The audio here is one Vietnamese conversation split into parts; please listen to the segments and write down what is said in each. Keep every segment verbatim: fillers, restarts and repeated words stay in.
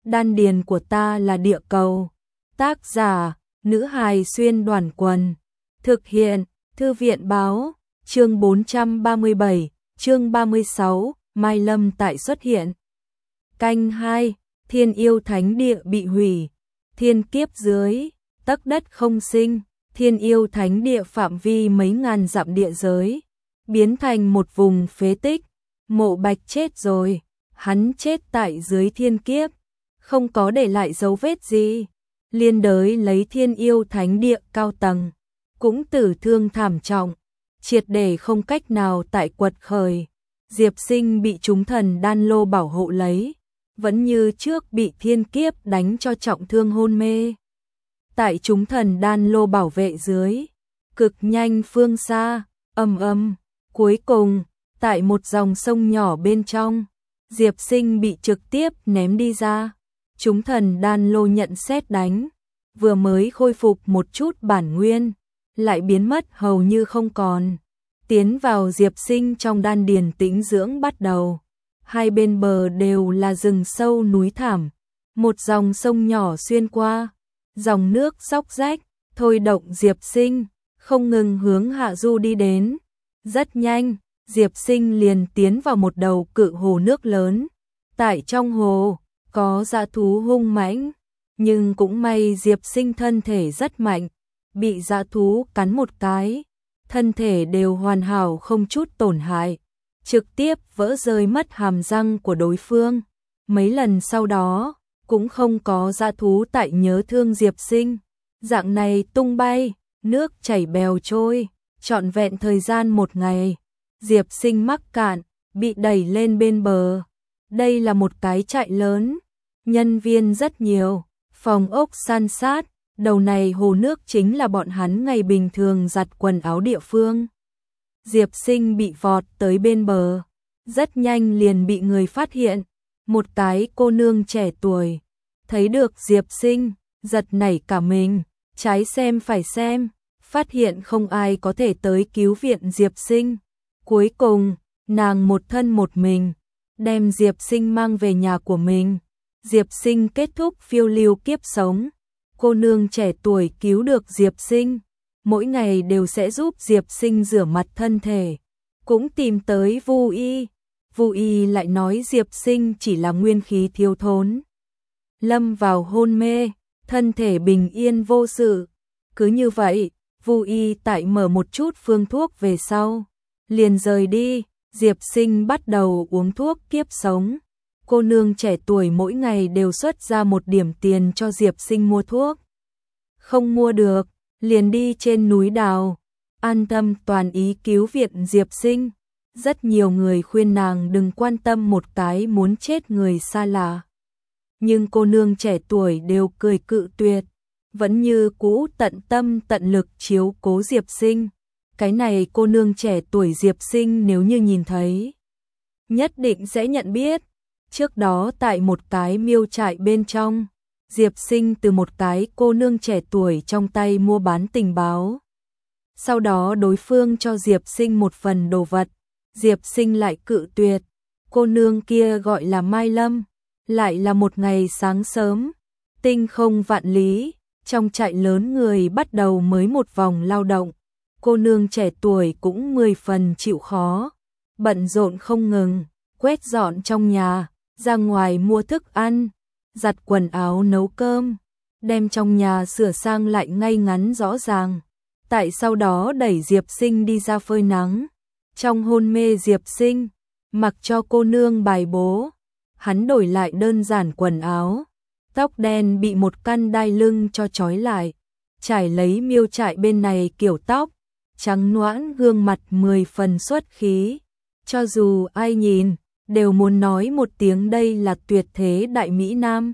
Đan điền của ta là địa cầu. Tác giả, nữ hài xuyên đoàn quần. Thực hiện, thư viện báo, chương bốn trăm ba mươi bảy, chương ba mươi sáu, Mai Lâm tại xuất hiện. Canh hai, thiên yêu thánh địa bị hủy. Thiên kiếp dưới, tấc đất không sinh, thiên yêu thánh địa phạm vi mấy ngàn dặm địa giới, biến thành một vùng phế tích. Mộ Bạch chết rồi, hắn chết tại dưới thiên kiếp, không có để lại dấu vết gì. Liên đới lấy thiên yêu thánh địa cao tầng, cũng tử thương thảm trọng, triệt để không cách nào tại quật khởi. Diệp Sinh bị chúng thần đan lô bảo hộ lấy, vẫn như trước bị thiên kiếp đánh cho trọng thương hôn mê. Tại chúng thần đan lô bảo vệ dưới, cực nhanh phương xa, ầm ầm, cuối cùng, tại một dòng sông nhỏ bên trong, Diệp Sinh bị trực tiếp ném đi ra. Chúng thần đan lô nhận sét đánh, vừa mới khôi phục một chút bản nguyên, lại biến mất hầu như không còn. Tiến vào Diệp Sinh trong đan điền tĩnh dưỡng bắt đầu. Hai bên bờ đều là rừng sâu núi thảm, một dòng sông nhỏ xuyên qua, dòng nước róc rách, thôi động Diệp Sinh, không ngừng hướng hạ du đi đến. Rất nhanh, Diệp Sinh liền tiến vào một đầu cự hồ nước lớn. Tại trong hồ, có dã thú hung mãnh, nhưng cũng may Diệp Sinh thân thể rất mạnh, bị dã thú cắn một cái, thân thể đều hoàn hảo không chút tổn hại, trực tiếp vỡ rơi mất hàm răng của đối phương. Mấy lần sau đó, cũng không có dã thú tại nhớ thương Diệp Sinh. Dạng này tung bay, nước chảy bèo trôi, trọn vẹn thời gian một ngày, Diệp Sinh mắc cạn, bị đẩy lên bên bờ. Đây là một cái trại lớn, nhân viên rất nhiều, phòng ốc san sát, đầu này hồ nước chính là bọn hắn ngày bình thường giặt quần áo địa phương. Diệp Sinh bị vọt tới bên bờ, rất nhanh liền bị người phát hiện. Một cái cô nương trẻ tuổi, thấy được Diệp Sinh, giật nảy cả mình, trái xem phải xem, phát hiện không ai có thể tới cứu viện Diệp Sinh. Cuối cùng, nàng một thân một mình, đem Diệp Sinh mang về nhà của mình. Diệp Sinh kết thúc phiêu lưu kiếp sống. Cô nương trẻ tuổi cứu được Diệp Sinh, mỗi ngày đều sẽ giúp Diệp Sinh rửa mặt thân thể, cũng tìm tới Vu Y. Vu Y lại nói Diệp Sinh chỉ là nguyên khí thiếu thốn, lâm vào hôn mê, thân thể bình yên vô sự. Cứ như vậy, Vu Y tại mở một chút phương thuốc về sau, liền rời đi. Diệp Sinh bắt đầu uống thuốc kiếp sống. Cô nương trẻ tuổi mỗi ngày đều xuất ra một điểm tiền cho Diệp Sinh mua thuốc. Không mua được, liền đi trên núi đào, an tâm toàn ý cứu viện Diệp Sinh. Rất nhiều người khuyên nàng đừng quan tâm một cái muốn chết người xa lạ, nhưng cô nương trẻ tuổi đều cười cự tuyệt, vẫn như cũ tận tâm tận lực chiếu cố Diệp Sinh. Cái này cô nương trẻ tuổi Diệp Sinh nếu như nhìn thấy, nhất định sẽ nhận biết. Trước đó tại một cái miêu trại bên trong, Diệp Sinh từ một cái cô nương trẻ tuổi trong tay mua bán tình báo. Sau đó đối phương cho Diệp Sinh một phần đồ vật, Diệp Sinh lại cự tuyệt. Cô nương kia gọi là Mai Lâm, lại là một ngày sáng sớm, tinh không vạn lý, trong trại lớn người bắt đầu mới một vòng lao động. Cô nương trẻ tuổi cũng mười phần chịu khó, bận rộn không ngừng, quét dọn trong nhà, ra ngoài mua thức ăn, giặt quần áo nấu cơm, đem trong nhà sửa sang lại ngay ngắn rõ ràng. Tại sau đó đẩy Diệp Sinh đi ra phơi nắng. Trong hôn mê Diệp Sinh, mặc cho cô nương bài bố, hắn đổi lại đơn giản quần áo, tóc đen bị một căn đai lưng cho trói lại, trải lấy miêu trại bên này kiểu tóc, trắng nõn gương mặt mười phần xuất khí. Cho dù ai nhìn, đều muốn nói một tiếng đây là tuyệt thế đại mỹ nam.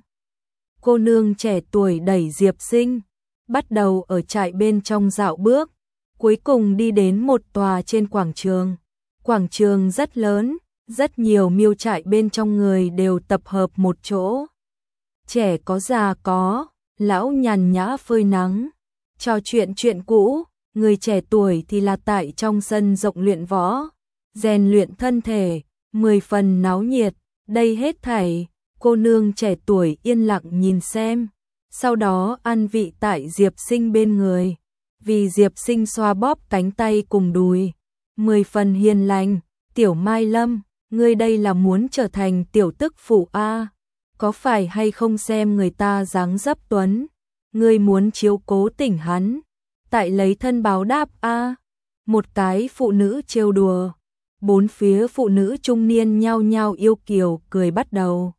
Cô nương trẻ tuổi đẩy Diệp Sinh, bắt đầu ở trại bên trong dạo bước, cuối cùng đi đến một tòa trên quảng trường. Quảng trường rất lớn, rất nhiều miêu trại bên trong người đều tập hợp một chỗ. Trẻ có già có, lão nhàn nhã phơi nắng, trò chuyện chuyện cũ. Người trẻ tuổi thì là tại trong sân rộng luyện võ, rèn luyện thân thể, mười phần náo nhiệt. Đây hết thảy Cô nương trẻ tuổi yên lặng nhìn xem, sau đó ăn vị tại Diệp Sinh bên người. Vì Diệp Sinh xoa bóp cánh tay cùng đùi, mười phần hiền lành. Tiểu Mai Lâm, ngươi đây là muốn trở thành tiểu tức phụ a? Có phải hay không xem người ta dáng dấp tuấn, ngươi muốn chiếu cố tỉnh hắn, tại lấy thân báo đáp a? Một cái phụ nữ trêu đùa, bốn phía phụ nữ trung niên nhao nhao yêu kiều cười bắt đầu.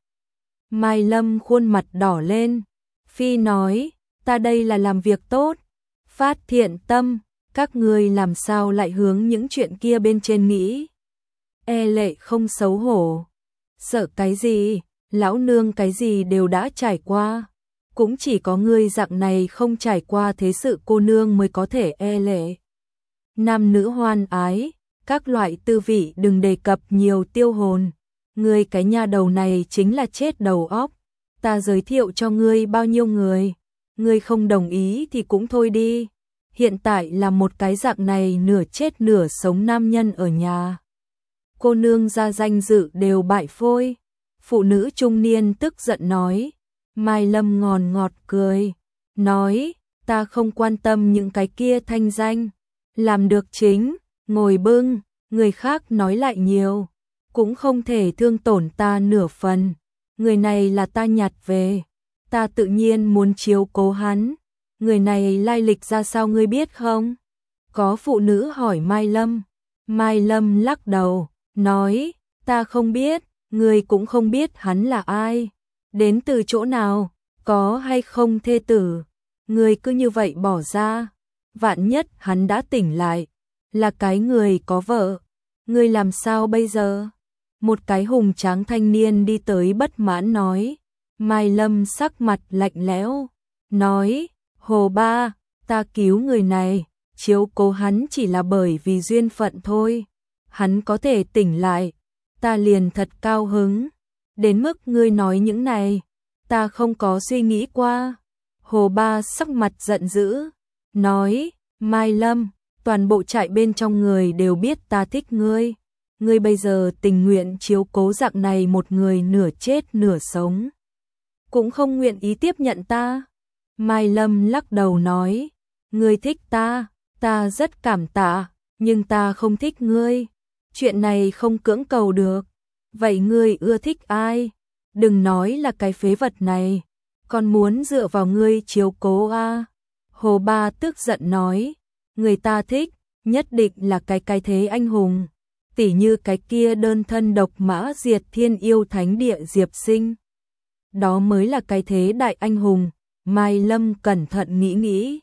Mai Lâm khuôn mặt đỏ lên, phi nói, ta đây là làm việc tốt, phát thiện tâm, các ngươi làm sao lại hướng những chuyện kia bên trên nghĩ? E lệ không xấu hổ, sợ cái gì, lão nương cái gì đều đã trải qua, cũng chỉ có ngươi dạng này không trải qua thế sự cô nương mới có thể e lệ. Nam nữ hoan ái, các loại tư vị đừng đề cập nhiều tiêu hồn, ngươi cái nha đầu này chính là chết đầu óc, ta giới thiệu cho ngươi bao nhiêu người, ngươi không đồng ý thì cũng thôi đi, hiện tại là một cái dạng này nửa chết nửa sống nam nhân ở nhà. Cô nương ra danh dự đều bại phôi. Phụ nữ trung niên tức giận nói. Mai Lâm ngòn ngọt cười, nói, ta không quan tâm những cái kia thanh danh, làm được chính, ngồi bưng, người khác nói lại nhiều, cũng không thể thương tổn ta nửa phần, người này là ta nhặt về, ta tự nhiên muốn chiếu cố hắn, người này lai lịch ra sao ngươi biết không? Có phụ nữ hỏi Mai Lâm, Mai Lâm lắc đầu, nói, ta không biết, ngươi cũng không biết hắn là ai. Đến từ chỗ nào, có hay không thê tử, người cứ như vậy bỏ ra, vạn nhất hắn đã tỉnh lại, là cái người có vợ, người làm sao bây giờ? Một cái hùng tráng thanh niên đi tới bất mãn nói, Mai Lâm sắc mặt lạnh lẽo, nói, Hồ ba, ta cứu người này, chiếu cố hắn chỉ là bởi vì duyên phận thôi, hắn có thể tỉnh lại, ta liền thật cao hứng. Đến mức ngươi nói những này, ta không có suy nghĩ qua. Hồ ba sắc mặt giận dữ, nói, Mai Lâm, toàn bộ trại bên trong người đều biết ta thích ngươi. Ngươi bây giờ tình nguyện chiếu cố dạng này một người nửa chết nửa sống, cũng không nguyện ý tiếp nhận ta. Mai Lâm lắc đầu nói, ngươi thích ta, ta rất cảm tạ, nhưng ta không thích ngươi. Chuyện này không cưỡng cầu được. Vậy ngươi ưa thích ai? Đừng nói là cái phế vật này, còn muốn dựa vào ngươi chiếu cố a. Hồ ba tức giận nói, người ta thích, nhất định là cái cái thế anh hùng, tỉ như cái kia đơn thân độc mã diệt thiên yêu thánh địa Diệp Sinh. Đó mới là cái thế đại anh hùng. Mai Lâm cẩn thận nghĩ nghĩ,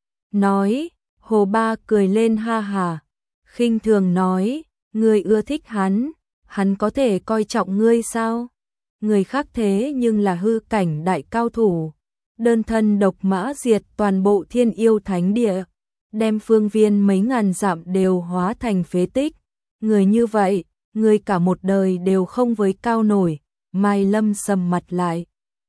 nói, Hồ ba cười lên ha hà, khinh thường nói, ngươi ưa thích hắn, hắn có thể coi trọng ngươi sao? Người khác thế nhưng là hư cảnh đại cao thủ, đơn thân độc mã diệt toàn bộ thiên yêu thánh địa, đem phương viên mấy ngàn dặm đều hóa thành phế tích. Người như vậy, người cả một đời đều không với cao nổi. Mai Lâm sầm mặt lại,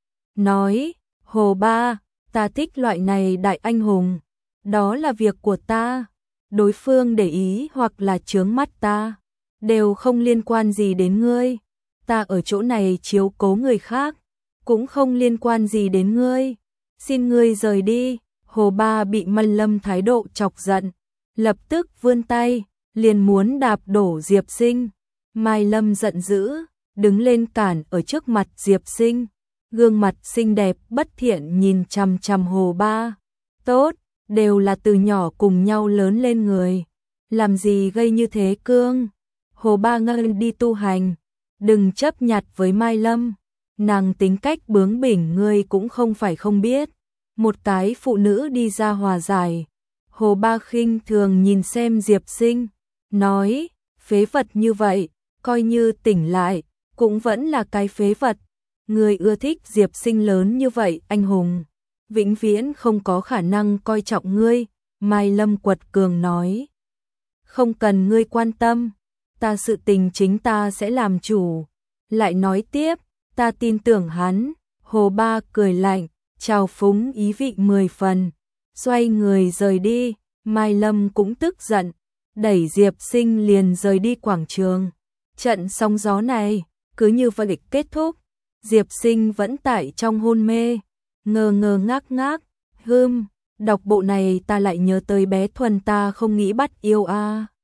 nói, Hồ ba, ta thích loại này đại anh hùng, đó là việc của ta, đối phương để ý hoặc là chướng mắt ta, đều không liên quan gì đến ngươi. Ta ở chỗ này chiếu cố người khác, cũng không liên quan gì đến ngươi. Xin ngươi rời đi. Hồ ba bị Mai Lâm thái độ chọc giận, lập tức vươn tay, liền muốn đạp đổ Diệp Sinh. Mai Lâm giận dữ, đứng lên cản ở trước mặt Diệp Sinh, gương mặt xinh đẹp bất thiện nhìn chằm chằm Hồ ba. Tốt, đều là từ nhỏ cùng nhau lớn lên người, làm gì gây như thế cương? Hồ ba ngân đi tu hành, đừng chấp nhặt với Mai Lâm, nàng tính cách bướng bỉnh ngươi cũng không phải không biết. Một cái phụ nữ đi ra hòa giải. Hồ ba khinh thường nhìn xem Diệp Sinh, nói, phế vật như vậy, coi như tỉnh lại, cũng vẫn là cái phế vật. Ngươi ưa thích Diệp Sinh lớn như vậy anh hùng, vĩnh viễn không có khả năng coi trọng ngươi. Mai Lâm quật cường nói, không cần ngươi quan tâm, ta sự tình chính ta sẽ làm chủ. Lại nói tiếp, ta tin tưởng hắn. Hồ ba cười lạnh, trào phúng ý vị mười phần, xoay người rời đi. Mai Lâm cũng tức giận, đẩy Diệp Sinh liền rời đi quảng trường. Trận sóng gió này cứ như vậy kết thúc. Diệp Sinh vẫn tại trong hôn mê, ngơ ngơ ngác ngác, hưm, đọc bộ này ta lại nhớ tới bé Thuần ta không nghĩ bắt yêu a.